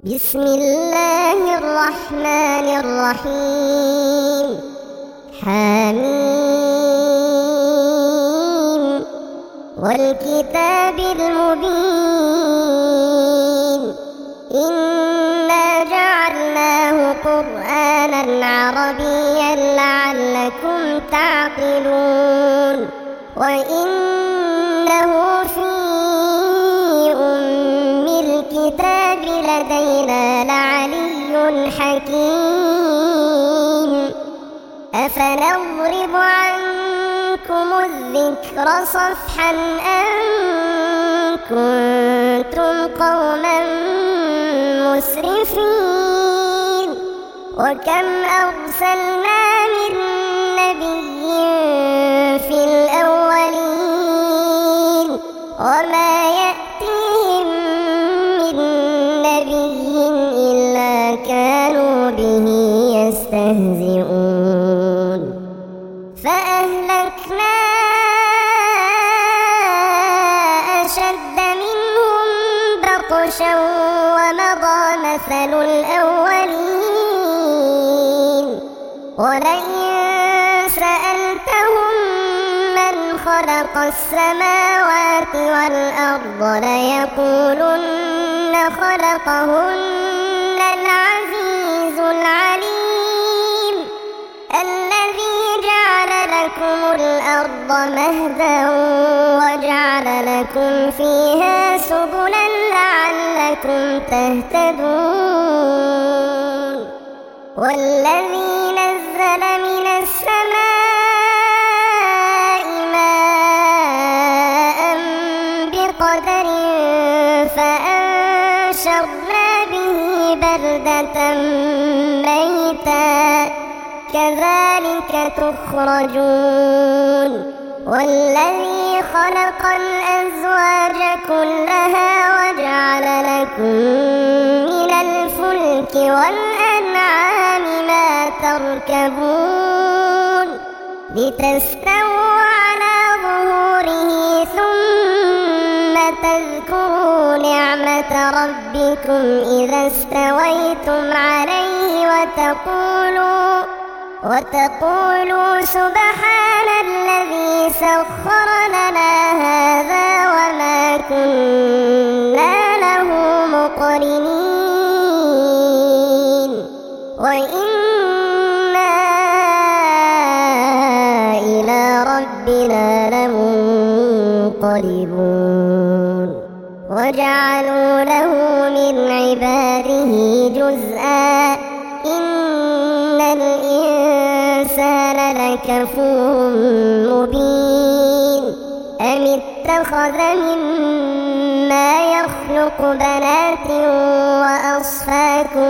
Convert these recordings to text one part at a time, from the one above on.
بسم الله الرحمن الرحيم. حميم والكتاب المبين إنا جعلناه قرآنا عربيا لعلكم تعقلون وإنه في أم الكتاب لدينا لعلي حكيم. أفنضرب عنكم الذكر صفحا أن كنتم قوما مسرفين وكم أرسلنا من نبي في الأولين وما يأتيهم من نبي إلا كانوا به يستهزئون فأهلكنا أشد منهم بطشا ومضى مثل الأولين ولئن سألتهم من خلق السماوات والأرض ليقولن خلقهن العزيز العليم الذي جعل لكم الأرض مهدا وجعل لكم فيها سبلا لعلكم تهتدون والذي نزل من السماء ماء بقدر فأنشرنا به بلدة ميتا كذلك تخرجون والذي خلق الأزواج كلها وجعل لكم من الفلك والأنعام ما تركبون لتستووا على ظهوره ثم تذكروا نعمة ربكم إذا استويتم عليه وتقولوا سبحان الذي سخر لنا هذا وما كنا له مقرنين وإنا إلى ربنا لمنقلبون وجعلوا له من عباده جزءا إن الإنسان لكفور مبين أم اتخذ مما يخلق بنات وأصفاكم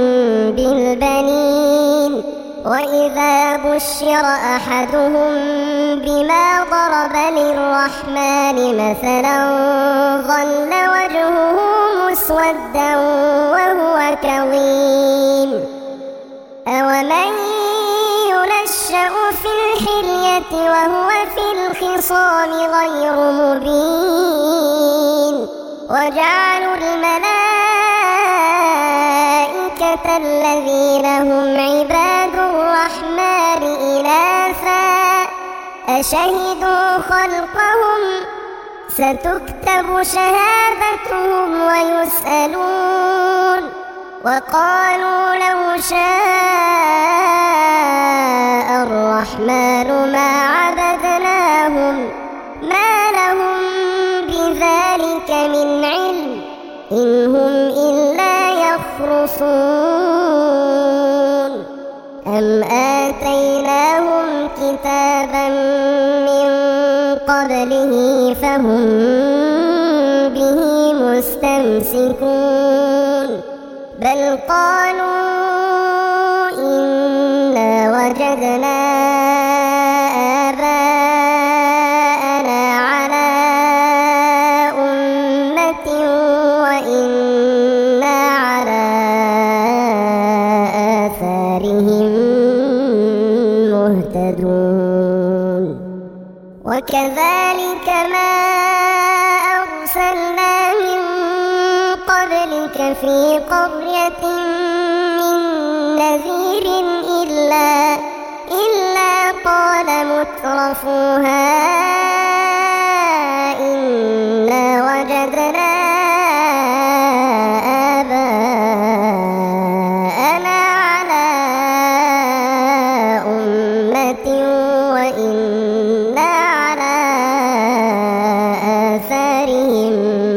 بالبنين وإذا بشر أحدهم بما ضرب للرحمن مثلا ظل وجهه مسودا وهو كظيم أومن ينشأ في الحلية وهو في الخصام غير مبين وجعلوا الملائكة الذين هم عباد الرحمن إناثا أشهدوا خلقهم ستكتب شهادتهم ويسألون وقالوا لو شاء الرحمن ما عبدناهم ما لهم بذلك من علم إن هم إلا يخرصون أم آتيناهم كتابا من قبله فهم به مستمسكون بل قالوا إنا وجدنا آباءنا على أمة وإنا على آثارهم مهتدون وكذلك ما أرسلنا من قبلك في قرية من نذير إلا قال مترفوها إنا وجدنا آباءنا على أمة وإنا على آثارهم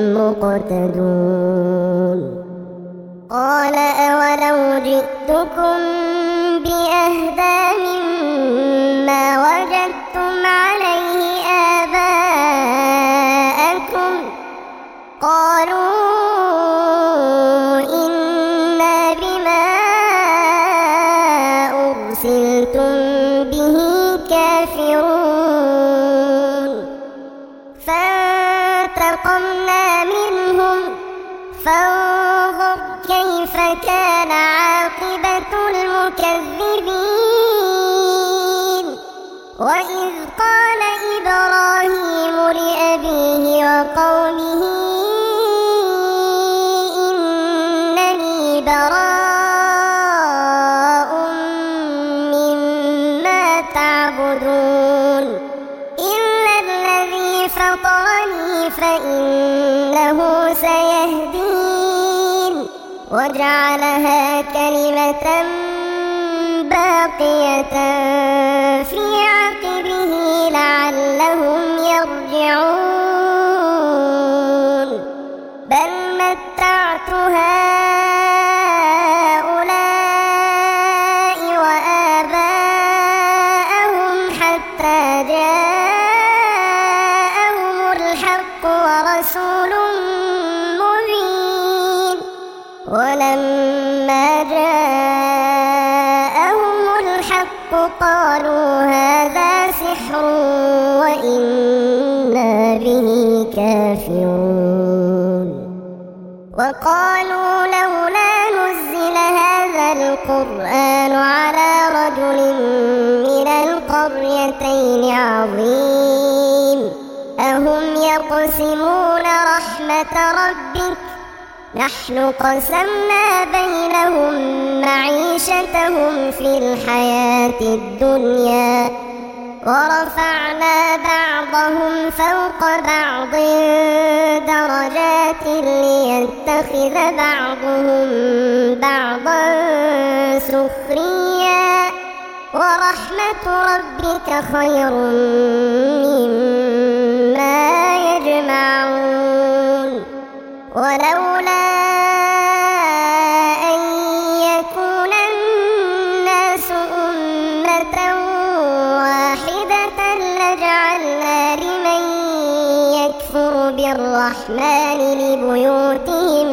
مقتدون قال أولو جئتكم بأهدى مما وجدتم عليه آباءكم قالوا إنا بما أرسلتم به كافرون فانتقمنا منهم فانظر كيف كان عاقبة المكذبين وإذ قال إبراهيم لأبيه وقومه إنني براء مما تعبدون إلا الذي فطرني فإنه سيهدين وجعلها كلمة باقية في عقبه لعلهم يرجعون بل متعت هؤلاء وآباءهم حتى جاءهم الحق ورسول مبين ولما جاءهم الحق قالوا هذا سحر وإنا به كافرون وقالوا لولا نزل هذا القرآن على رجل من القريتين عظيم أهم يقسمون رحمة ربك نحن قسمنا بينهم معيشتهم في الحياة الدنيا ورفعنا بعضهم فوق بعض درجات ليتخذ بعضهم بعضا سخريا ورحمة ربك خير مما يجمعون ولولا أن يكون الناس أمة واحدة لجعلنا لمن يكفر بالرحمن لبيوتهم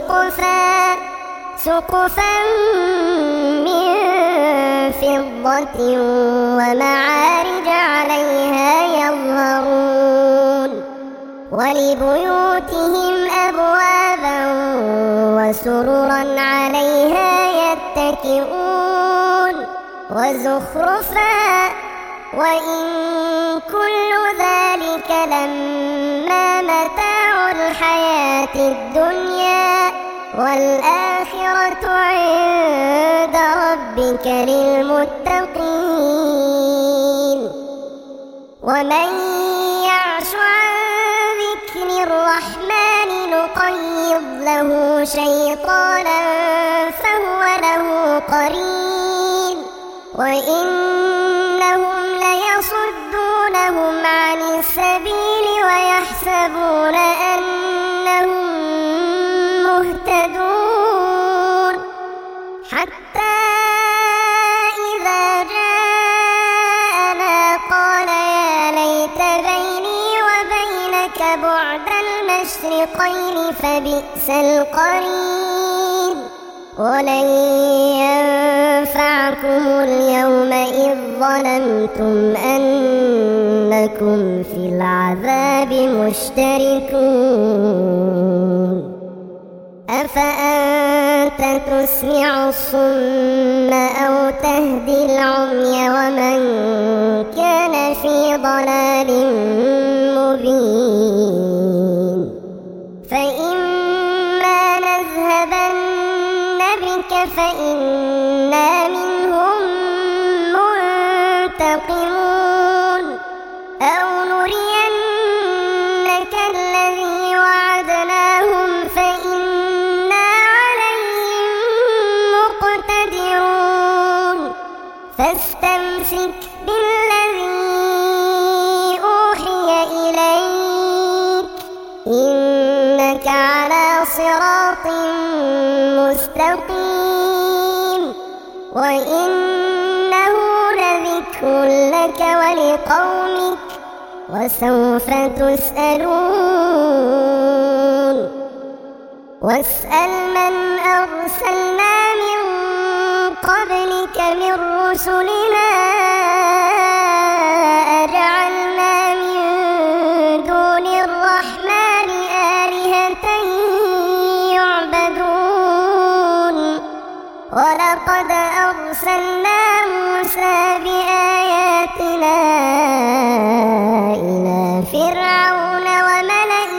سقفا من فضة ومعارج عليها يظهرون ولبيوتهم أبوابا وسررا عليها يتكئون وزخرفا وإن كل ذلك لما متاع الحياة الدنيا والآخرة عند ربك للمتقين ومن يعش عن ذكر الرحمن نقيض له شيطانا فهو له قرين وإنهم ليصدونهم عن السبيل ويحسبون أنهم مهتدون حتى إذا جاءنا قال يا ليت بيني وبينك بعد المشرقين فبئس القرين ولن ينفعكم اليوم إذ ظلمتم أنكم في العذاب مشتركون أفأنت تسمع الصم أو تهدي العمي ومن كان في ضلال مبين فإما نذهبن كذلك فإنا منهم منتقمون أو نرينك الذي وعدناهم فإنا عليهم مقتدرون فاستمسك بالذي أوحي إليك إنك على صراط مستقيم وإنه لذكر لك ولقومك وسوف تسألون واسأل من أرسلنا من قبلك من رسلنا أجعلنا من دون الرحمن آلهة يعبدون ولقد أرسلنا موسى بآياتنا إلى فرعون وملئه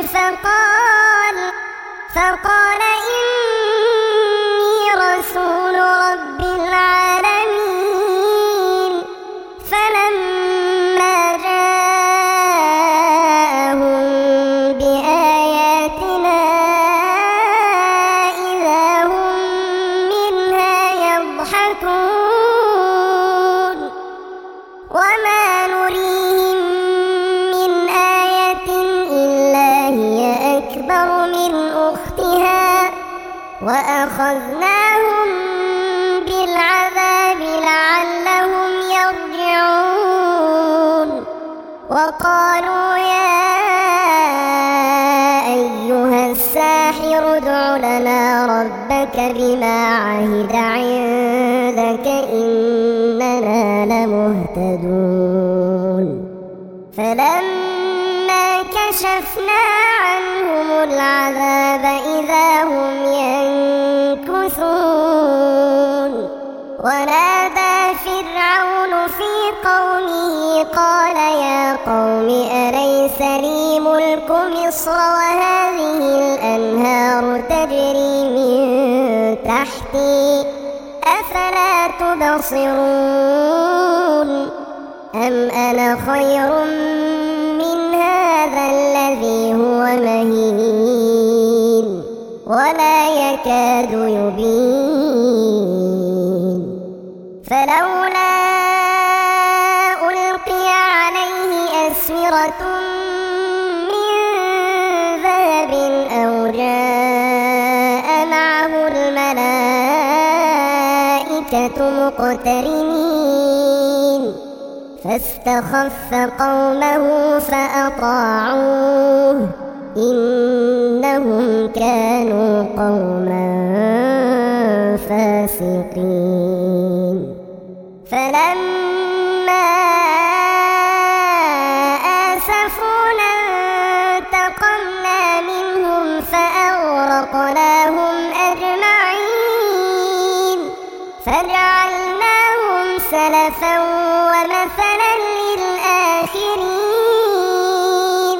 فقال إني رسول رب العالمين فلما جاءهم بآياتنا إذا هم منها يضحكون وما نريهم من آية إلا هي أكبر من أختها وأخذناهم بالعذاب لعلهم يرجعون وقالوا يا أيها الساحر ادع لنا ربك بما عهد عندك إننا لمهتدون فلما كشفنا عنهم العذاب إذا هم ينكثون ونادى فرعون في قومه قال يا قوم أليس لي ملك مصر وهذه الأنهار تجري من تحتي أفلا تبصرون أم أنا خير من هذا الذي هو مهين ولا يكاد يبين فلولا ألقي عليه أسورة من ذهب أو جاء معه الملائكة مقترنين فاستخف قومه فأطاعوه إنهم كانوا قوما فاسقين فلما آسفونا انتقمنا منهم فأغرقناهم أجمعين فجعلناهم سلفا ومثلا للآخرين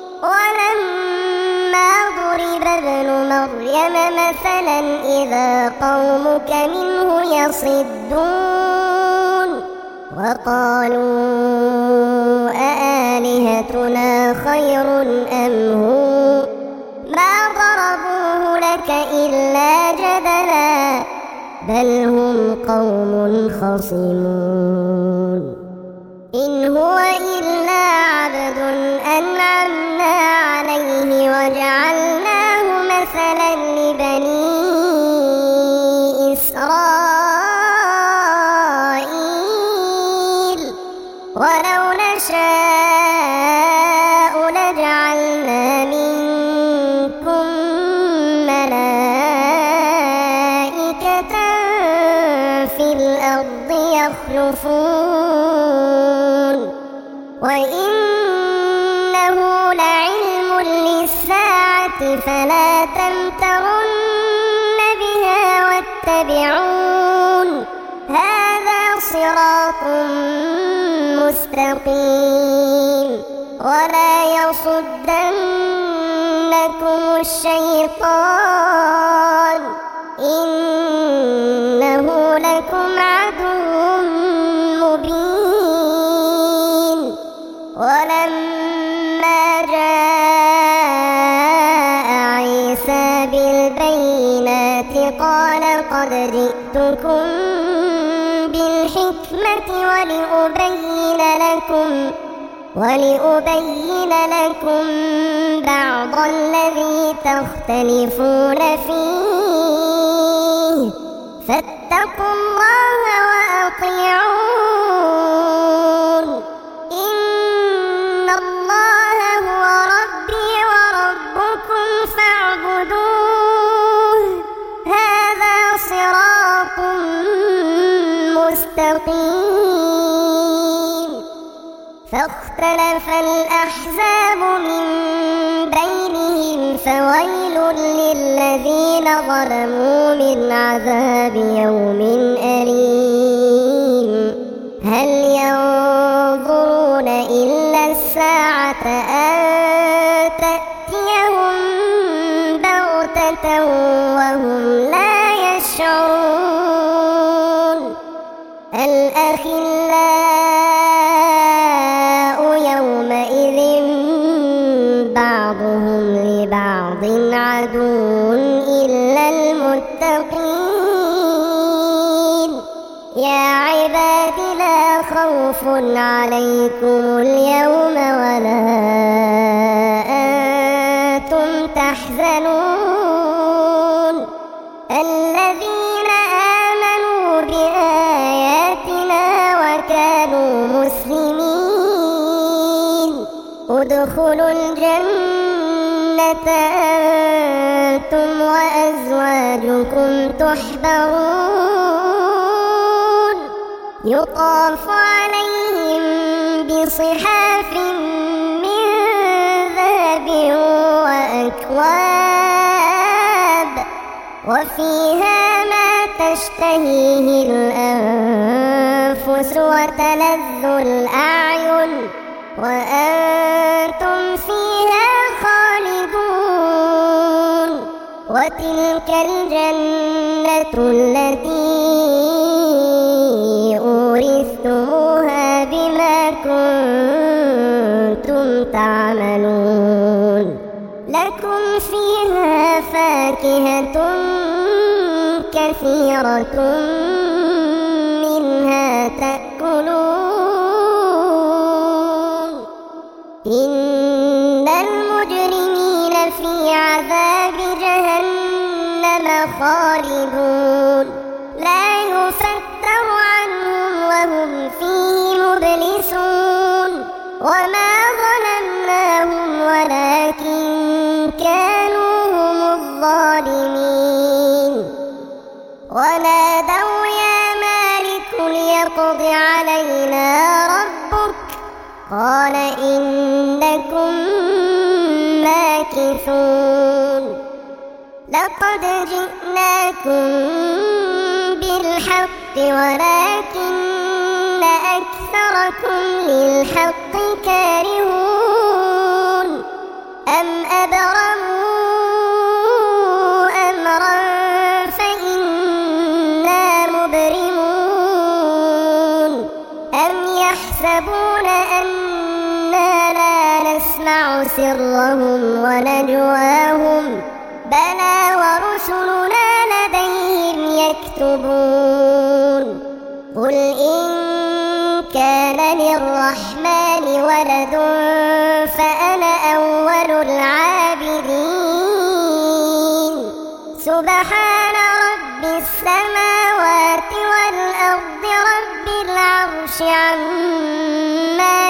ولما ضرب ابن مريم مثلا إذا قومك منه يصدون وقالوا أآلهتنا خير أم هو ما ضربوه لك إلا جدلا بل هم قوم خصمون إن هو إلا عبد أنعمنا عليه وجعلناه مثلا لبني إسرائيل ولو نشاء لجعلنا منكم ملائكة في الأرض يخلفون وإنه لعلم للساعة فلا تمترن بها واتبعون هذا صراط مستقيم ولا يصدنكم الشيطان البينة قال قد جئتكم بالحكمة ولأبين لكم بعض الذي تختلفون فيه فاتقوا الله وأطيعون إن الله هو ربي وربكم فاعبدوه هذا صراط مستقيم فاختلف الأحزاب من بينهم فويل للذين ظلموا من عذاب يوم أليم هل ينظرون إلا الساعة أن تأتيهم بغتة وهم لا يشعرون الأخلاء يومئذ بعضهم لبعض عدو إلا المتقين يا عباد لا خوف عليكم اليوم ولا أنتم تحزنون الذين آمنوا بآياتنا وكانوا مسلمين ادخلوا الجنة أنتم وأزواجكم تحبرون يطاف عليهم بصحاف من ذهب وأكواب وفيها ما تشتهيه الأنفس وتلذ الأعين وأنتم فيها خالدون وتلك الجنة التي أورثتموها بما كنتم تعملون لكم فيها فاكهة كثيرة منها تأكلون إن المجرمين في عذاب جهنم خالدون لا يفتر عنهم وهم فيه مبلسون وما ظلمناهم ولكن كانوا هم الظالمين ونادوا يا مالك ليقض علينا ربك قال إنكم ماكثون لقد جئناكم بالحق ولكن أكثركم للحق كارهون أم أبرموا أمرا فإنا مبرمون أم يحسبون أنا لا نسمع سرهم ونجواهم بلى ورسلنا لديهم يكتبون قل إن كان للرحمن ولد فأنا أول العابدين سبحان رب السماوات والأرض رب العرش عما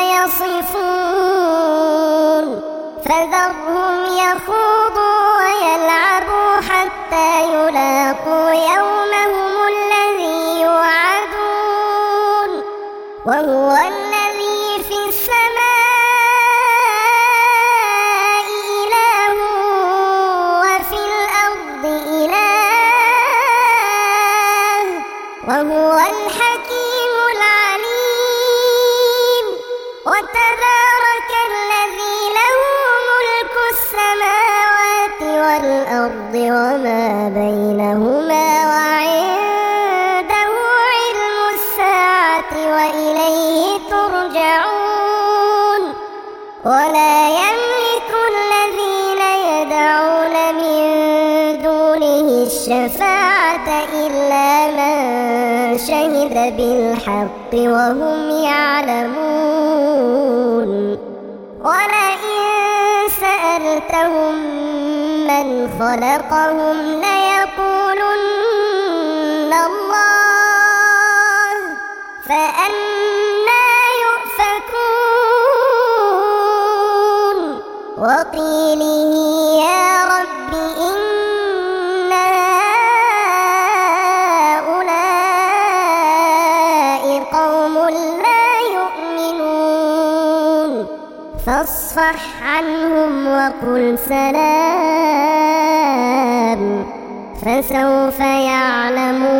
يصفون فذرهم يخوضوا ويلعبوا حتى يلاقوا يومهم الذي يوعدون وهو الذي في السماء إله وفي الأرض إله وهو الحكيم العليم وتبارك الذي له ملك السماوات والأرض وما بينهما وعنده علم الساعة وإليه ترجعون ولا يملك الذين يدعون من دونه الشفاعة إلا من شهد بالحق وهم يعلمون ولئن سألتهم من خلقهم ليقولن الله فأنى يؤفكون وقيله يا رب إن هؤلاء قوم لا يؤمنون فاصفح عنهم وقل سلام فسوف يعلمون.